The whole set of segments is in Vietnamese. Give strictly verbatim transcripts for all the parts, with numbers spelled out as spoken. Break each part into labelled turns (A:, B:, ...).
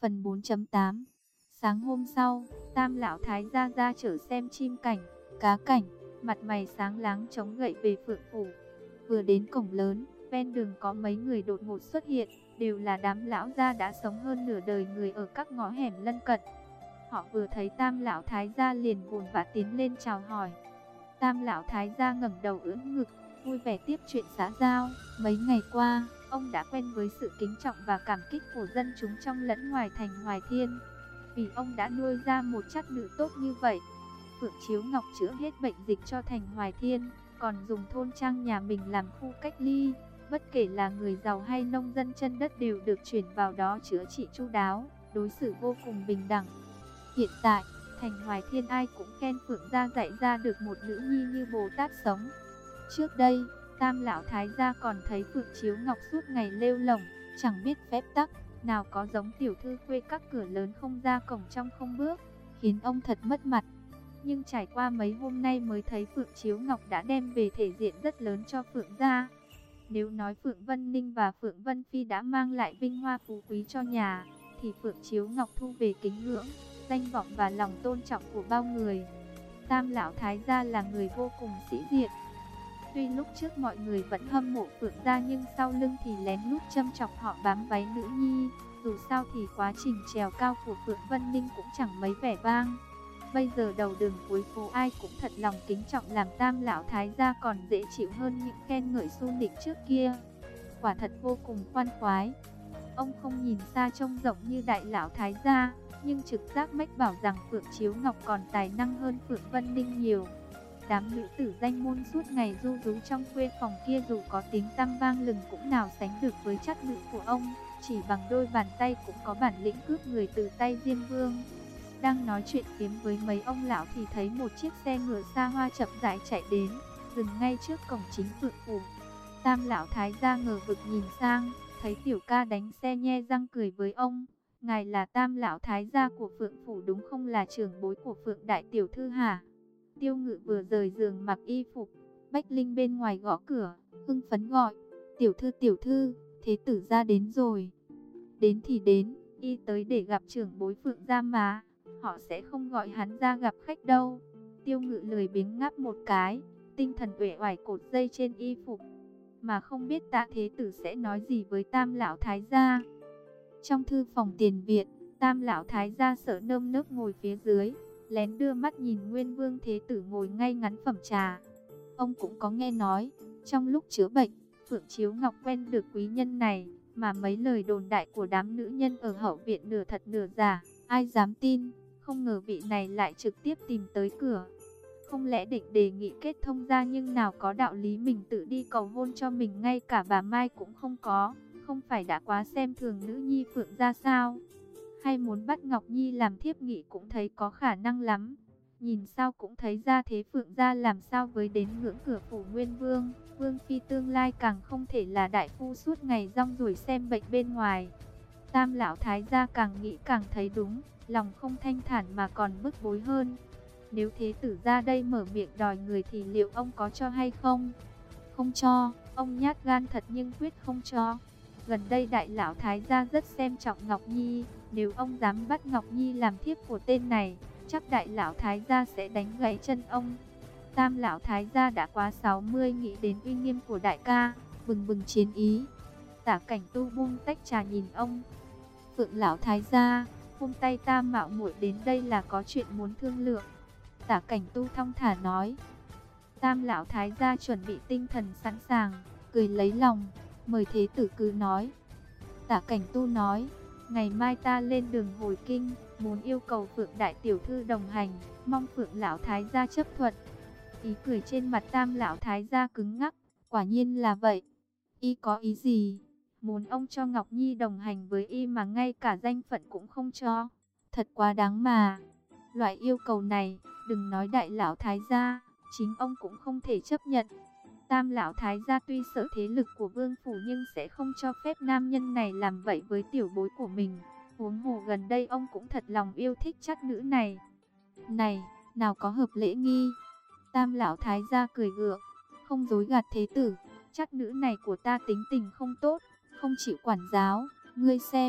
A: Phần bốn chấm tám. Sáng hôm sau, Tam lão thái gia ra chở xem chim cảnh, cá cảnh, mặt mày sáng láng chống gậy về Phượng phủ. Vừa đến cổng lớn, ven đường có mấy người đột ngột xuất hiện, đều là đám lão gia đã sống hơn nửa đời người ở các ngõ hẻm lân cận. Họ vừa thấy Tam lão thái gia liền vội vã tiến lên chào hỏi. Tam lão thái gia ngẩng đầu ưỡn ngực, vui vẻ tiếp chuyện xã giao. Mấy ngày qua, ông đã quen với sự kính trọng và cảm kích của dân chúng trong lẫn ngoài thành Hoài Thiên. Vì ông đã nuôi ra một chất nữ tốt như vậy, Phượng Chiếu Ngọc chữa hết bệnh dịch cho thành Hoài Thiên, còn dùng thôn trang nhà mình làm khu cách ly. Bất kể là người giàu hay nông dân chân đất đều được chuyển vào đó chữa trị chu đáo, đối xử vô cùng bình đẳng. Hiện tại, thành Hoài Thiên ai cũng khen Phượng gia dạy ra được một nữ nhi như Bồ Tát sống. Trước đây, Tam lão thái gia còn thấy Phượng Chiếu Ngọc suốt ngày lêu lổng, chẳng biết phép tắc, nào có giống tiểu thư khuê các cửa lớn không ra cổng trong không bước, khiến ông thật mất mặt. Nhưng trải qua mấy hôm nay mới thấy Phượng Chiếu Ngọc đã đem về thể diện rất lớn cho Phượng gia. Nếu nói Phượng Vân Ninh và Phượng Vân Phi đã mang lại vinh hoa phú quý cho nhà, thì Phượng Chiếu Ngọc thu về kính ngưỡng, danh vọng và lòng tôn trọng của bao người. Tam lão thái gia là người vô cùng sĩ diện. Tuy lúc trước mọi người vẫn hâm mộ Phượng gia, nhưng sau lưng thì lén lút châm chọc họ bám váy nữ nhi. Dù sao thì quá trình trèo cao của Phượng Vân Ninh cũng chẳng mấy vẻ vang. Bây giờ đầu đường cuối phố ai cũng thật lòng kính trọng, làm Tam lão thái gia còn dễ chịu hơn những khen ngợi xu nịnh trước kia. Quả thật vô cùng khoan khoái. Ông không nhìn xa trông rộng như đại lão thái gia, nhưng trực giác mách bảo rằng Phượng Chiếu Ngọc còn tài năng hơn Phượng Vân Ninh nhiều. Đám nữ tử danh môn suốt ngày ru rú trong khuê phòng kia dù có tiếng tăm vang lừng cũng nào sánh được với chất nữ của ông. Chỉ bằng đôi bàn tay cũng có bản lĩnh cướp người từ tay Diêm Vương. Đang nói chuyện phiếm với mấy ông lão thì thấy một chiếc xe ngựa xa hoa chậm rãi chạy đến, dừng ngay trước cổng chính Phượng phủ. Tam lão thái gia ngờ vực nhìn sang, thấy tiểu ca đánh xe nhe răng cười với ông. Ngài là Tam lão thái gia của Phượng phủ đúng không, là trưởng bối của Phượng đại tiểu thư hả? Tiêu Ngự vừa rời giường mặc y phục, Bách Linh bên ngoài gõ cửa, hưng phấn gọi: "Tiểu thư, tiểu thư, thế tử gia đến rồi." "Đến thì đến, y tới để gặp trưởng bối Phượng gia mà, họ sẽ không gọi hắn ra gặp khách đâu." Tiêu Ngự lười biếng ngáp một cái, tinh thần uể oải cột dây trên y phục, mà không biết Tạ thế tử sẽ nói gì với Tam lão thái gia. Trong thư phòng tiền viện, Tam lão thái gia sợ nơm nớp ngồi phía dưới, lén đưa mắt nhìn Nguyên Vương thế tử ngồi ngay ngắn phẩm trà. Ông cũng có nghe nói, trong lúc chữa bệnh, Phượng Chiếu Ngọc quen được quý nhân này, mà mấy lời đồn đại của đám nữ nhân ở hậu viện nửa thật nửa giả, ai dám tin. Không ngờ vị này lại trực tiếp tìm tới cửa. Không lẽ định đề nghị kết thông ra, nhưng nào có đạo lý mình tự đi cầu hôn cho mình, ngay cả bà Mai cũng không có. Không phải đã quá xem thường nữ nhi Phượng gia sao? Hay muốn bắt Ngọc Nhi làm thiếp nghị cũng thấy có khả năng lắm. Nhìn sao cũng thấy ra thế Phượng gia làm sao với đến ngưỡng cửa phủ Nguyên Vương. Vương phi tương lai càng không thể là đại phu suốt ngày rong ruổi xem bệnh bên ngoài. Tam lão thái gia càng nghĩ càng thấy đúng, lòng không thanh thản mà còn bức bối hơn. Nếu thế tử ra đây mở miệng đòi người thì liệu ông có cho hay không? Không cho, ông nhát gan thật nhưng quyết không cho. Gần đây đại lão thái gia rất xem trọng Ngọc Nhi, nếu ông dám bắt Ngọc Nhi làm thiếp của tên này, chắc đại lão thái gia sẽ đánh gãy chân ông. Tam lão thái gia đã quá sáu mươi, nghĩ đến uy nghiêm của đại ca, bừng bừng chiến ý. Tả Cảnh Tu buông tách trà nhìn ông. Phượng lão thái gia, hôm tay ta mạo muội đến đây là có chuyện muốn thương lượng. Tả Cảnh Tu thong thả nói. Tam lão thái gia chuẩn bị tinh thần sẵn sàng, cười lấy lòng, mời thế tử cứ nói. Tả Cảnh Tu nói, ngày mai ta lên đường hồi kinh, muốn yêu cầu Phượng đại tiểu thư đồng hành, mong Phượng lão thái gia chấp thuận. Ý cười trên mặt Tam lão thái gia cứng ngắc, quả nhiên là vậy. Y có ý gì? Muốn ông cho Ngọc Nhi đồng hành với y mà ngay cả danh phận cũng không cho, thật quá đáng mà. Loại yêu cầu này, đừng nói đại lão thái gia, chính ông cũng không thể chấp nhận. Tam lão thái gia tuy sợ thế lực của vương phủ nhưng sẽ không cho phép nam nhân này làm vậy với tiểu bối của mình. Huống hồ gần đây ông cũng thật lòng yêu thích chất nữ này. Này, nào có hợp lễ nghi. Tam lão thái gia cười gượng, không dối gạt thế tử, chất nữ này của ta tính tình không tốt, không chịu quản giáo. Ngươi xem,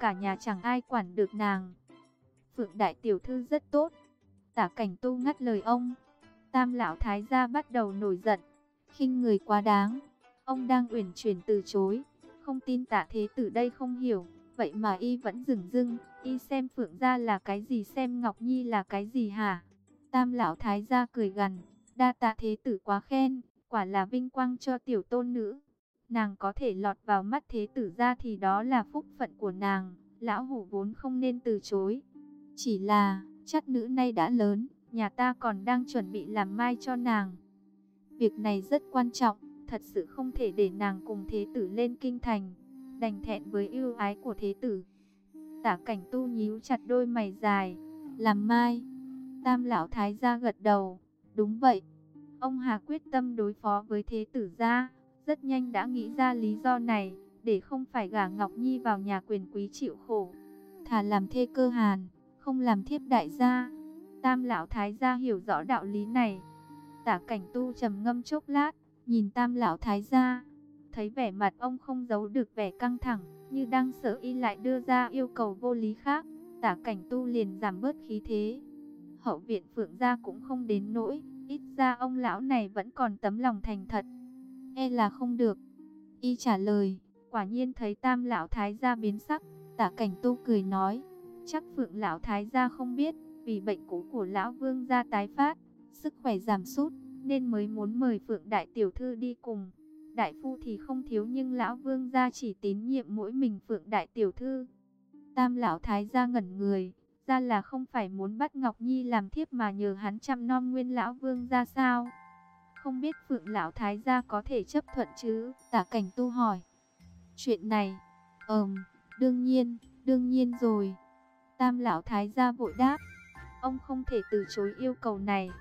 A: cả nhà chẳng ai quản được nàng. Phượng đại tiểu thư rất tốt. Tả Cảnh Tu ngắt lời ông. Tam lão thái gia bắt đầu nổi giận, khinh người quá đáng. Ông đang uyển chuyển từ chối, không tin Tạ Thế Tử đây không hiểu, vậy mà y vẫn dửng dưng. Y xem Phượng gia là cái gì, xem Ngọc Nhi là cái gì hả? Tam lão thái gia cười gằn, đa tạ Thế Tử quá khen, quả là vinh quang cho tiểu tôn nữ. Nàng có thể lọt vào mắt Thế Tử gia thì đó là phúc phận của nàng, lão hủ vốn không nên từ chối. Chỉ là, chắt nữ nay đã lớn, nhà ta còn đang chuẩn bị làm mai cho nàng. Việc này rất quan trọng, thật sự không thể để nàng cùng Thế Tử lên kinh thành, đành thẹn với ưu ái của Thế Tử. Tả Cảnh Tu nhíu chặt đôi mày dài, làm mai. Tam lão thái gia gật đầu, đúng vậy. Ông Hà quyết tâm đối phó với Thế Tử gia, rất nhanh đã nghĩ ra lý do này, để không phải gả Ngọc Nhi vào nhà quyền quý chịu khổ, thà làm thê cơ hàn, không làm thiếp đại gia. Tam lão thái gia hiểu rõ đạo lý này. Tả Cảnh Tu trầm ngâm chốc lát, nhìn Tam lão thái gia, thấy vẻ mặt ông không giấu được vẻ căng thẳng, như đang sợ y lại đưa ra yêu cầu vô lý khác. Tả Cảnh Tu liền giảm bớt khí thế. Hậu viện Phượng gia cũng không đến nỗi, ít ra ông lão này vẫn còn tấm lòng thành thật. E là không được. Y trả lời. Quả nhiên thấy Tam lão thái gia biến sắc, Tả Cảnh Tu cười nói, chắc Phượng lão thái gia không biết, vì bệnh cũ của lão vương gia tái phát, sức khỏe giảm sút, nên mới muốn mời Phượng đại tiểu thư đi cùng. Đại phu thì không thiếu, nhưng lão vương gia chỉ tín nhiệm mỗi mình Phượng đại tiểu thư. Tam lão thái gia ngẩn người, ra là không phải muốn bắt Ngọc Nhi làm thiếp mà nhờ hắn chăm nom nguyên lão vương gia sao? Không biết Phượng lão thái gia có thể chấp thuận chứ? Tả Cảnh Tu hỏi. Chuyện này, ừm, đương nhiên, đương nhiên rồi. Tam lão thái gia vội đáp, ông không thể từ chối yêu cầu này.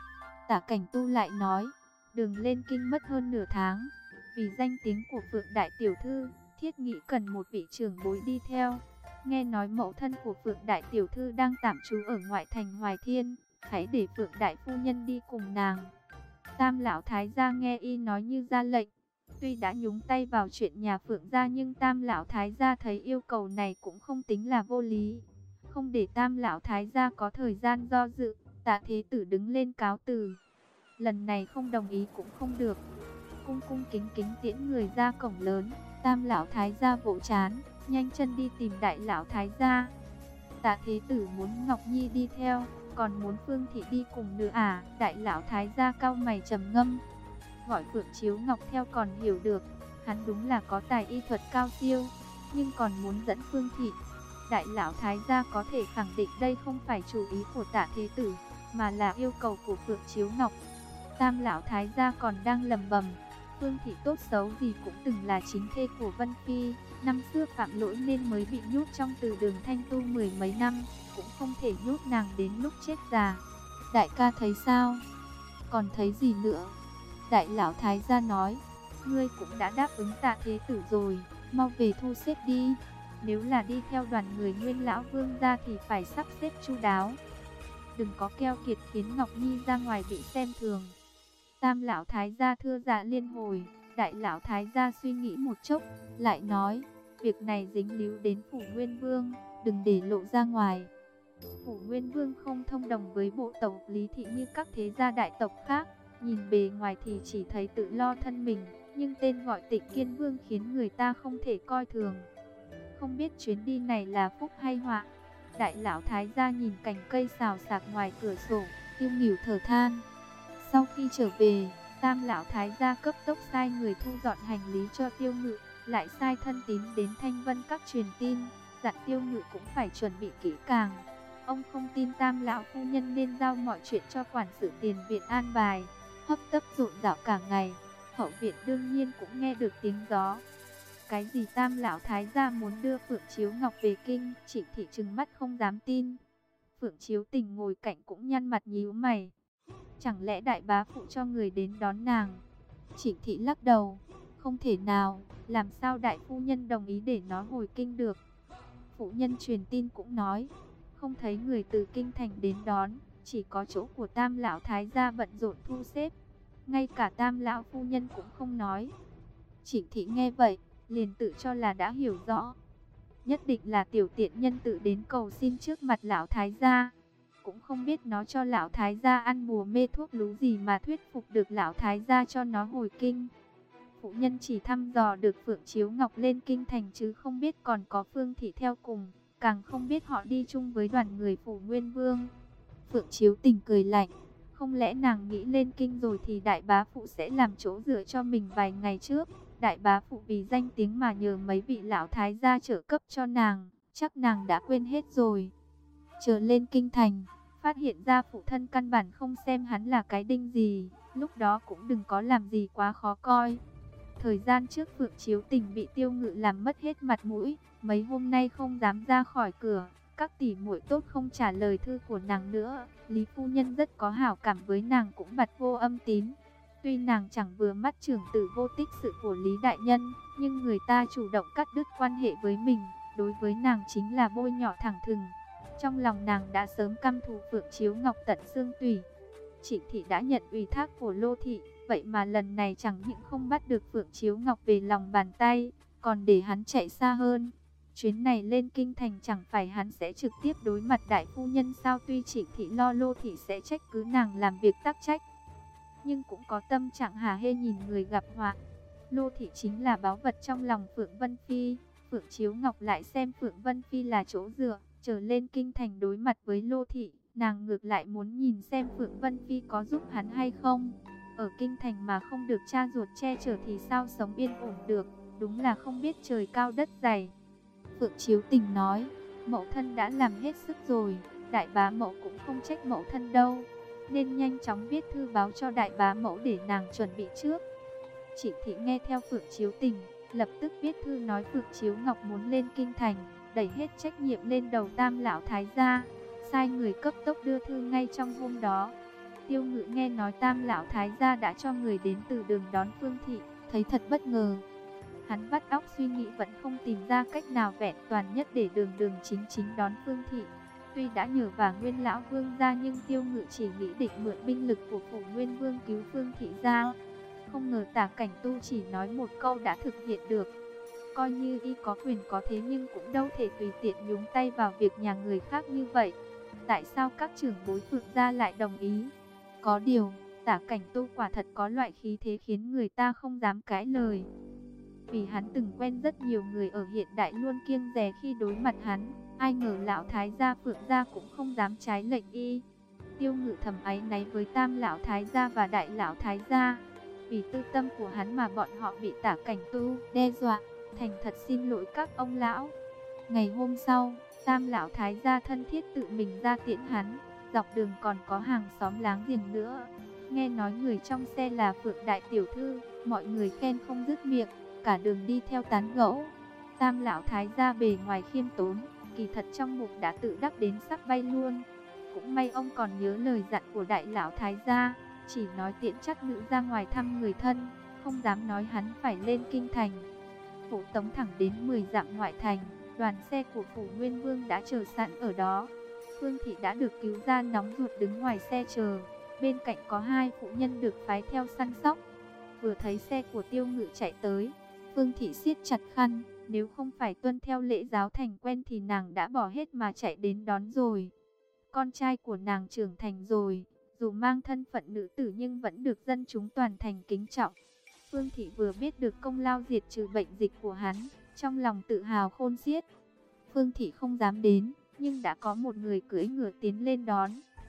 A: Tả Cảnh Tu lại nói, đường lên kinh mất hơn nửa tháng, vì danh tiếng của Phượng đại tiểu thư, thiết nghĩ cần một vị trưởng bối đi theo. Nghe nói mẫu thân của Phượng đại tiểu thư đang tạm trú ở ngoại thành Hoài Thiên, hãy để Phượng đại phu nhân đi cùng nàng. Tam lão thái gia nghe y nói như ra lệnh. Tuy đã nhúng tay vào chuyện nhà Phượng gia, nhưng Tam lão thái gia thấy yêu cầu này cũng không tính là vô lý. Không để Tam lão thái gia có thời gian do dự, Tạ Thế Tử đứng lên cáo từ. Lần này không đồng ý cũng không được. Cung cung kính kính tiễn người ra cổng lớn, Tam lão thái gia vỗ trán, nhanh chân đi tìm Đại lão thái gia. Tạ Thế Tử muốn Ngọc Nhi đi theo, còn muốn Phương Thị đi cùng nữa à? Đại lão thái gia cau mày trầm ngâm. Gọi Phượng Chiếu Ngọc theo còn hiểu được, hắn đúng là có tài y thuật cao siêu, nhưng còn muốn dẫn Phương Thị. Đại lão thái gia có thể khẳng định đây không phải chủ ý của Tạ Thế Tử, mà là yêu cầu của Phượng Chiếu Ngọc. Tam lão thái gia còn đang lầm bầm, Phương Thị tốt xấu gì cũng từng là chính thê của Vân Phi, năm xưa phạm lỗi nên mới bị nhốt trong từ đường Thanh Tu mười mấy năm, cũng không thể nhốt nàng đến lúc chết già. Đại ca thấy sao? Còn thấy gì nữa? Đại lão thái gia nói, ngươi cũng đã đáp ứng Tạ Thế Tử rồi, mau về thu xếp đi. Nếu là đi theo đoàn người nguyên lão vương gia thì phải sắp xếp chu đáo, đừng có keo kiệt khiến Ngọc Nhi ra ngoài bị xem thường. Tam lão thái gia thưa dạ liên hồi. Đại lão thái gia suy nghĩ một chốc, lại nói, việc này dính líu đến phủ Nguyên Vương, đừng để lộ ra ngoài. Phủ Nguyên Vương không thông đồng với bộ tộc Lý Thị như các thế gia đại tộc khác, nhìn bề ngoài thì chỉ thấy tự lo thân mình, nhưng tên gọi Tịnh Kiên Vương khiến người ta không thể coi thường. Không biết chuyến đi này là phúc hay họa. Đại lão thái gia nhìn cành cây xào xạc ngoài cửa sổ, tiêu nghỉu thở than. Sau khi trở về, Tam lão thái gia cấp tốc sai người thu dọn hành lý cho Tiêu Ngự, lại sai thân tín đến Thanh Vân các truyền tin, dặn Tiêu Ngự cũng phải chuẩn bị kỹ càng. Ông không tin Tam lão phu nhân nên giao mọi chuyện cho quản sự tiền viện an bài, hấp tấp rộn rạo cả ngày. Hậu viện đương nhiên cũng nghe được tiếng gió. Cái gì Tam lão thái gia muốn đưa Phượng Chiếu Ngọc về kinh? Trịnh Thị trừng mắt không dám tin. Phượng Chiếu Tình ngồi cạnh cũng nhăn mặt nhíu mày. Chẳng lẽ đại bá phụ cho người đến đón nàng? Trịnh Thị lắc đầu, không thể nào, làm sao đại phu nhân đồng ý để nó hồi kinh được? Phụ nhân truyền tin cũng nói, không thấy người từ kinh thành đến đón, chỉ có chỗ của Tam lão thái gia bận rộn thu xếp, ngay cả Tam lão phu nhân cũng không nói. Trịnh Thị nghe vậy, liền tự cho là đã hiểu rõ. nhất định là tiểu tiện nhân tự đến cầu xin trước mặt lão thái gia. Cũng không biết nó cho lão thái gia ăn bùa mê thuốc lú gì mà thuyết phục được lão thái gia cho nó hồi kinh. Phụ nhân chỉ thăm dò được Phượng Chiếu Ngọc lên kinh thành chứ không biết còn có Phương Thị theo cùng, càng không biết họ đi chung với đoàn người phủ Nguyên Vương. Phượng Chiếu Tình cười lạnh, không lẽ nàng nghĩ lên kinh rồi thì đại bá phụ sẽ làm chỗ dựa cho mình vài ngày trước. Đại bá phụ vì danh tiếng mà nhờ mấy vị lão thái gia trợ cấp cho nàng, chắc nàng đã quên hết rồi. Chờ lên kinh thành, phát hiện ra phụ thân căn bản không xem hắn là cái đinh gì, lúc đó cũng đừng có làm gì quá khó coi. Thời gian trước Phượng Chiếu Tình bị Tiêu Ngự làm mất hết mặt mũi, mấy hôm nay không dám ra khỏi cửa, các tỷ muội tốt không trả lời thư của nàng nữa. Lý phu nhân rất có hảo cảm với nàng cũng bật vô âm tín. Tuy nàng chẳng vừa mắt trưởng tử vô tích sự của Lý đại nhân, nhưng người ta chủ động cắt đứt quan hệ với mình, đối với nàng chính là bôi nhọ thẳng thừng. Trong lòng nàng đã sớm căm thù Phượng Chiếu Ngọc tận xương tủy. Trịnh thị đã nhận ủy thác của Lô thị, vậy mà lần này chẳng những không bắt được Phượng Chiếu Ngọc về lòng bàn tay, còn để hắn chạy xa hơn. Chuyến này lên kinh thành chẳng phải hắn sẽ trực tiếp đối mặt đại phu nhân sao? Tuy Trịnh thị lo Lô thị sẽ trách cứ nàng làm việc tắc trách, nhưng cũng có tâm trạng hả hê nhìn người gặp họa. Lô thị chính là báu vật trong lòng Phượng Vân Phi, Phượng Chiếu Ngọc lại xem Phượng Vân Phi là chỗ dựa. Trở lên kinh thành đối mặt với Lô thị, nàng ngược lại muốn nhìn xem Phượng Vân Phi có giúp hắn hay không. Ở kinh thành mà không được cha ruột che chở thì sao sống yên ổn được, đúng là không biết trời cao đất dày. Phượng Chiếu Tình nói, mẫu thân đã làm hết sức rồi, đại bá mẫu cũng không trách mẫu thân đâu, nên nhanh chóng viết thư báo cho đại bá mẫu để nàng chuẩn bị trước. Trịnh thị nghe theo Phượng Chiếu Tình, lập tức viết thư nói Phượng Chiếu Ngọc muốn lên kinh thành, đẩy hết trách nhiệm lên đầu Tam lão thái gia, sai người cấp tốc đưa thư ngay trong hôm đó. Tiêu Ngự nghe nói Tam lão thái gia đã cho người đến từ đường đón Phương Thị, thấy thật bất ngờ. Hắn vắt óc suy nghĩ vẫn không tìm ra cách nào vẹn toàn nhất để đường đường chính chính đón Phương Thị. Tuy đã nhờ vả Nguyên lão vương gia nhưng Tiêu Ngự chỉ nghĩ định mượn binh lực của phủ Nguyên Vương cứu Phương Thị ra. Không ngờ Tả Cảnh Tu chỉ nói một câu đã thực hiện được. Coi như y có quyền có thế nhưng cũng đâu thể tùy tiện nhúng tay vào việc nhà người khác như vậy. Tại sao các trưởng bối Phượng gia lại đồng ý? Có điều, Tả Cảnh Tu quả thật có loại khí thế khiến người ta không dám cãi lời. Vì hắn từng quen rất nhiều người ở hiện đại luôn kiêng dè khi đối mặt hắn, ai ngờ lão thái gia Phượng gia cũng không dám trái lệnh y. Tiêu Ngự thầm áy náy với Tam lão thái gia và Đại lão thái gia, vì tư tâm của hắn mà bọn họ bị Tả Cảnh Tu đe dọa, thành thật xin lỗi các ông lão. Ngày hôm sau, Tam lão thái gia thân thiết tự mình ra tiễn hắn, dọc đường còn có hàng xóm láng giềng nữa. Nghe nói người trong xe là Phượng đại tiểu thư, mọi người khen không dứt miệng, cả đường đi theo tán gẫu. Tam lão thái gia bề ngoài khiêm tốn, kỳ thật trong bụng đã tự đắc đến sắp bay luôn. Cũng may ông còn nhớ lời dặn của Đại lão thái gia, chỉ nói tiễn chắc nữ ra ngoài thăm người thân, không dám nói hắn phải lên kinh thành. Phủ tống thẳng đến mười dặm ngoại thành, đoàn xe của phủ Nguyên Vương đã chờ sẵn ở đó. Phương Thị đã được cứu ra nóng ruột đứng ngoài xe chờ, bên cạnh có hai phụ nhân được phái theo săn sóc. Vừa thấy xe của Tiêu Ngự chạy tới, Phương Thị siết chặt khăn, nếu không phải tuân theo lễ giáo thành quen thì nàng đã bỏ hết mà chạy đến đón rồi. Con trai của nàng trưởng thành rồi, dù mang thân phận nữ tử nhưng vẫn được dân chúng toàn thành kính trọng. Phương Thị vừa biết được công lao diệt trừ bệnh dịch của hắn, trong lòng tự hào khôn xiết. Phương Thị không dám đến, nhưng đã có một người cưỡi ngựa tiến lên đón.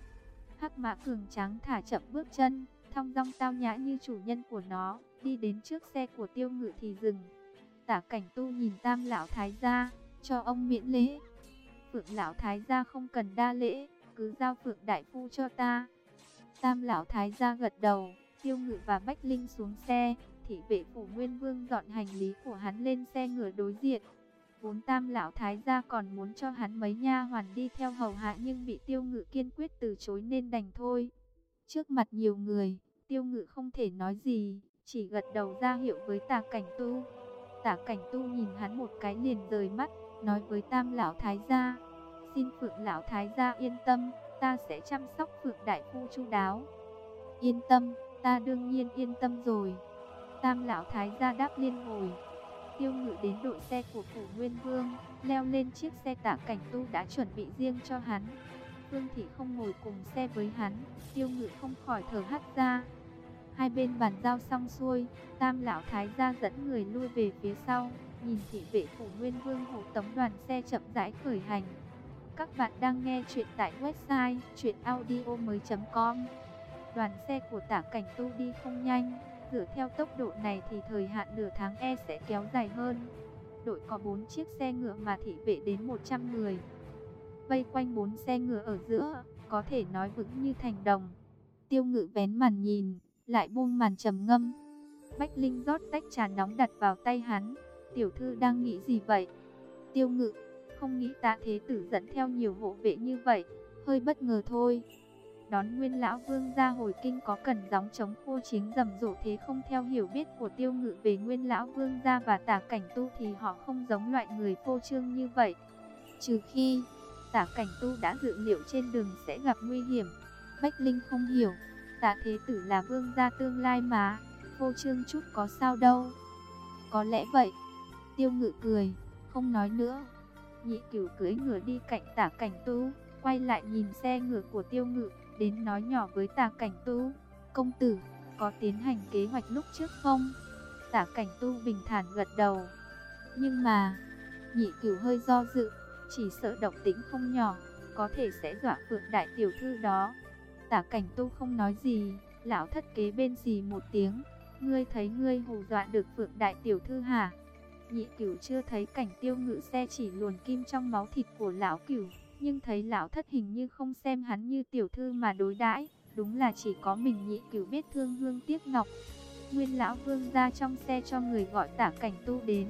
A: Hắc mã cường tráng thả chậm bước chân, thong dong tao nhã như chủ nhân của nó, đi đến trước xe của Tiêu Ngự thì dừng. Tả Cảnh Tu nhìn Tam lão thái gia, cho ông miễn lễ. Phượng lão thái gia không cần đa lễ, cứ giao Phượng đại phu cho ta. Tam lão thái gia gật đầu. Tiêu Ngự và Bách Linh xuống xe, thị vệ phủ Nguyên Vương dọn hành lý của hắn lên xe ngựa đối diện. Vốn Tam lão thái gia còn muốn cho hắn mấy nha hoàn đi theo hầu hạ nhưng bị Tiêu Ngự kiên quyết từ chối nên đành thôi. Trước mặt nhiều người, Tiêu Ngự không thể nói gì, chỉ gật đầu ra hiệu với Tả Cảnh Tu. Tả Cảnh Tu nhìn hắn một cái liền rời mắt, nói với Tam lão thái gia: "Xin Phượng lão thái gia yên tâm, ta sẽ chăm sóc Phượng đại phu chu đáo." "Yên tâm, ta đương nhiên yên tâm rồi." Tam lão thái gia đáp liên hồi. Tiêu Ngự đến đội xe của Phủ Nguyên Vương, leo lên chiếc xe Tả Cảnh Tu đã chuẩn bị riêng cho hắn. Phương Thị không ngồi cùng xe với hắn, Tiêu Ngự không khỏi thở hắt ra. Hai bên bàn giao xong xuôi, Tam lão thái gia dẫn người lui về phía sau, nhìn thị vệ Phủ Nguyên Vương hộ tống đoàn xe chậm rãi khởi hành. Các bạn đang nghe chuyện tại website truyện audio mới chấm com. Đoàn xe của Tả Cảnh Tu đi không nhanh, dựa theo tốc độ này thì thời hạn nửa tháng e sẽ kéo dài hơn. Đội có bốn chiếc xe ngựa mà thị vệ đến một trăm người. Vây quanh bốn xe ngựa ở giữa, có thể nói vững như thành đồng. Tiêu Ngự vén màn nhìn, lại buông màn trầm ngâm. Bách Linh rót tách trà nóng đặt vào tay hắn. Tiểu thư đang nghĩ gì vậy? Tiêu Ngự, không nghĩ Tạ thế tử dẫn theo nhiều hộ vệ như vậy, hơi bất ngờ thôi. Đón Nguyên lão vương ra hồi kinh có cần gióng trống khô chính rầm rộ thế không? Theo hiểu biết của Tiêu Ngự về Nguyên lão vương gia và Tả Cảnh Tu thì họ không giống loại người phô trương như vậy. Trừ khi Tả Cảnh Tu đã dự liệu trên đường sẽ gặp nguy hiểm. Bách Linh không hiểu, Tạ thế tử là vương gia tương lai mà, phô trương chút có sao đâu. Có lẽ vậy. Tiêu Ngự cười, không nói nữa. Nhị Cửu cưỡi ngựa đi cạnh Tả Cảnh Tu, quay lại nhìn xe ngựa của Tiêu Ngự, đến nói nhỏ với Tả Cảnh Tu, công tử, có tiến hành kế hoạch lúc trước không? Tả Cảnh Tu bình thản gật đầu. Nhưng mà, Nhị Cửu hơi do dự, chỉ sợ động tĩnh không nhỏ, có thể sẽ dọa Phượng đại tiểu thư đó. Tả Cảnh Tu không nói gì, lão thất kế bên xì một tiếng, ngươi thấy ngươi hù dọa được Phượng đại tiểu thư hả? Nhị Cửu chưa thấy cảnh Tiêu Ngự xe chỉ luồn kim trong máu thịt của lão Cửu, nhưng thấy lão thất hình như không xem hắn như tiểu thư mà đối đãi, đúng là chỉ có mình Nhị Cửu biết thương hương tiếc ngọc. Nguyên lão vương ra trong xe cho người gọi Tả Cảnh Tu đến.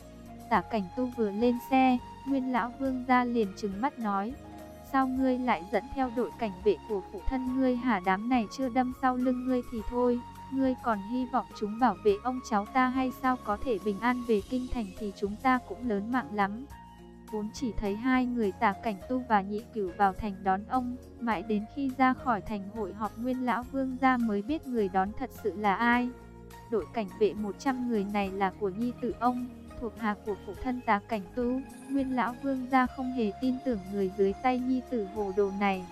A: Tả Cảnh Tu vừa lên xe, Nguyên lão vương ra liền trừng mắt nói, sao ngươi lại dẫn theo đội cảnh vệ của phụ thân ngươi hả? Đám này chưa đâm sau lưng ngươi thì thôi, ngươi còn hy vọng chúng bảo vệ ông cháu ta hay sao? Có thể bình an về kinh thành thì chúng ta cũng lớn mạng lắm. Vốn chỉ thấy hai người Tả Cảnh Tu và Nhị Cửu vào thành đón ông, mãi đến khi ra khỏi thành hội họp Nguyên lão vương gia mới biết người đón thật sự là ai. Đội cảnh vệ một trăm người này là của nhi tử ông, thuộc hạ của phụ thân Tả Cảnh Tu. Nguyên lão vương gia không hề tin tưởng người dưới tay nhi tử hồ đồ này.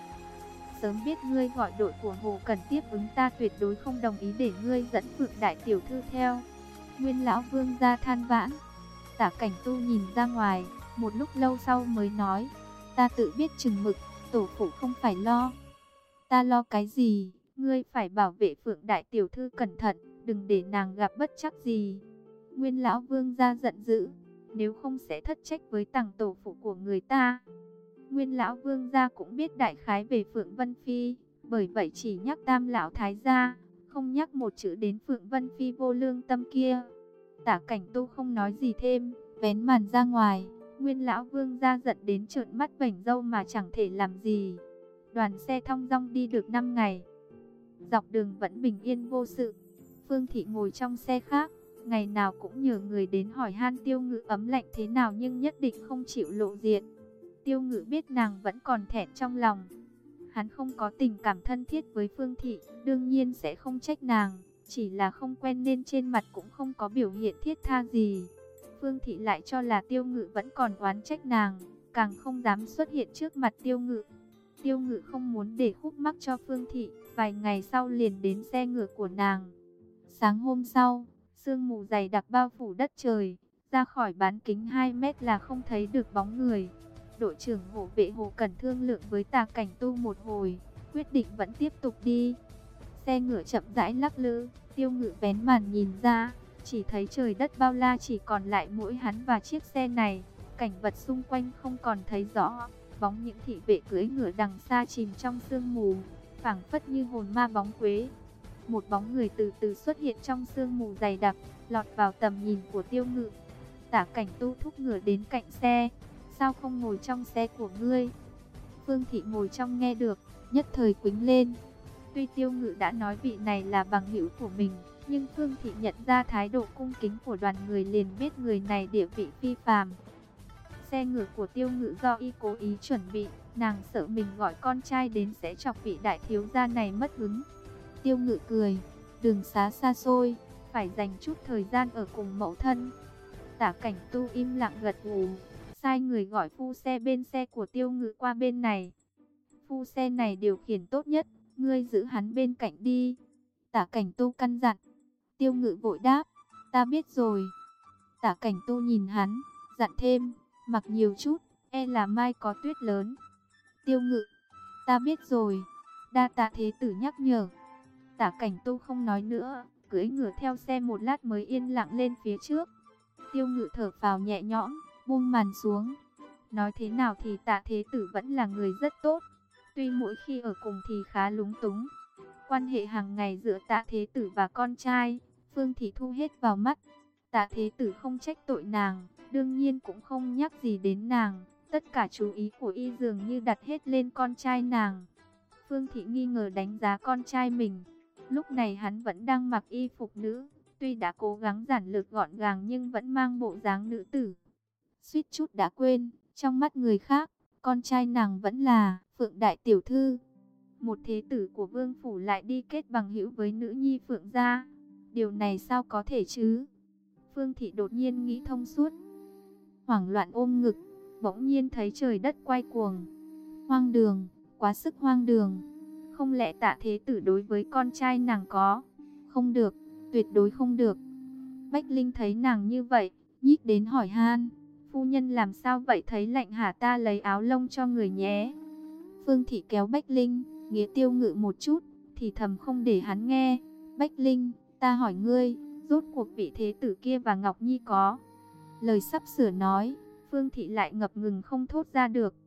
A: Sớm biết ngươi gọi đội của Hồ Cần tiếp ứng, ta tuyệt đối không đồng ý để ngươi dẫn Phượng đại tiểu thư theo. Nguyên lão vương gia than vãn. Tả Cảnh Tu nhìn ra ngoài, một lúc lâu sau mới nói, ta tự biết chừng mực, tổ phụ không phải lo. Ta lo cái gì? Ngươi phải bảo vệ Phượng đại tiểu thư cẩn thận, đừng để nàng gặp bất trắc gì. Nguyên lão vương gia giận dữ, nếu không sẽ thất trách với tằng tổ phụ của người ta. Nguyên lão vương gia cũng biết đại khái về Phượng Vân Phi, bởi vậy chỉ nhắc Tam lão thái gia, không nhắc một chữ đến Phượng Vân Phi vô lương tâm kia. Tả Cảnh Tu không nói gì thêm, vén màn ra ngoài. Nguyên lão vương gia giận đến trợn mắt vểnh râu mà chẳng thể làm gì. Đoàn xe thong dong đi được năm ngày, dọc đường vẫn bình yên vô sự. Phương Thị ngồi trong xe khác, ngày nào cũng nhờ người đến hỏi han Tiêu Ngự ấm lạnh thế nào nhưng nhất định không chịu lộ diện. Tiêu Ngự biết nàng vẫn còn thẹn trong lòng. Hắn không có tình cảm thân thiết với Phương Thị, đương nhiên sẽ không trách nàng, chỉ là không quen nên trên mặt cũng không có biểu hiện thiết tha gì. Phương Thị lại cho là Tiêu Ngự vẫn còn oán trách nàng, càng không dám xuất hiện trước mặt Tiêu Ngự. Tiêu Ngự không muốn để khúc mắc cho Phương Thị, vài ngày sau liền đến xe ngựa của nàng. Sáng hôm sau, sương mù dày đặc bao phủ đất trời, ra khỏi bán kính hai mét là không thấy được bóng người. Đội trưởng hộ vệ Hồ Cần thương lượng với Tả Cảnh Tu một hồi, quyết định vẫn tiếp tục đi. Xe ngựa chậm rãi lắc lư, Tiêu Ngự vén màn nhìn ra, chỉ thấy trời đất bao la, chỉ còn lại mỗi hắn và chiếc xe này. Cảnh vật xung quanh không còn thấy rõ, bóng những thị vệ cưỡi ngựa đằng xa chìm trong sương mù, phảng phất như hồn ma bóng quế. Một bóng người từ từ xuất hiện trong sương mù dày đặc, lọt vào tầm nhìn của Tiêu Ngự. Tả Cảnh Tu thúc ngựa đến cạnh xe, sao không ngồi trong xe của ngươi? Phương Thị ngồi trong nghe được, nhất thời quĩnh lên. Tuy Tiêu Ngự đã nói vị này là bằng hữu của mình, nhưng Phương Thị nhận ra thái độ cung kính của đoàn người liền biết người này địa vị phi phàm. Xe ngựa của Tiêu Ngự do y cố ý chuẩn bị, nàng sợ mình gọi con trai đến sẽ chọc vị đại thiếu gia này mất hứng. Tiêu Ngự cười, đường xá xa xôi, phải dành chút thời gian ở cùng mẫu thân. Tả Cảnh Tu im lặng gật gù, sai người gọi phu xe bên xe của Tiêu Ngự qua bên này. Phu xe này điều khiển tốt nhất, ngươi giữ hắn bên cạnh đi. Tả Cảnh Tu căn dặn. Tiêu Ngự vội đáp, ta biết rồi. Tả Cảnh Tu nhìn hắn, dặn thêm, mặc nhiều chút, e là mai có tuyết lớn. Tiêu Ngự, ta biết rồi, đa tạ thế tử nhắc nhở. Tả Cảnh Tu không nói nữa, cưỡi ngựa theo xe một lát mới yên lặng lên phía trước. Tiêu Ngự thở phào nhẹ nhõm, buông màn xuống. Nói thế nào thì Tạ thế tử vẫn là người rất tốt, tuy mỗi khi ở cùng thì khá lúng túng. Quan hệ hàng ngày giữa Tạ thế tử và con trai, Phương Thị thu hết vào mắt. Tạ thế tử không trách tội nàng, đương nhiên cũng không nhắc gì đến nàng. Tất cả chú ý của y dường như đặt hết lên con trai nàng. Phương Thị nghi ngờ đánh giá con trai mình. Lúc này hắn vẫn đang mặc y phục nữ, tuy đã cố gắng giản lược gọn gàng nhưng vẫn mang bộ dáng nữ tử. Suýt chút đã quên, trong mắt người khác, con trai nàng vẫn là Phượng Đại Tiểu Thư. Một thế tử của Vương Phủ lại đi kết bằng hữu với nữ nhi Phượng gia. Điều này sao có thể chứ? Phương Thị đột nhiên nghĩ thông suốt. Hoảng loạn ôm ngực, bỗng nhiên thấy trời đất quay cuồng. Hoang đường, quá sức hoang đường. Không lẽ Tạ thế tử đối với con trai nàng có? Không được, tuyệt đối không được. Bách Linh thấy nàng như vậy, nhích đến hỏi han. Phu nhân làm sao vậy, thấy lạnh hả, ta lấy áo lông cho người nhé. Phương Thị kéo Bách Linh, nghĩa Tiêu Ngự một chút, thì thầm không để hắn nghe. Bách Linh, ta hỏi ngươi, rốt cuộc vị thế tử kia và Ngọc Nhi có? Lời sắp sửa nói, Phương Thị lại ngập ngừng không thốt ra được.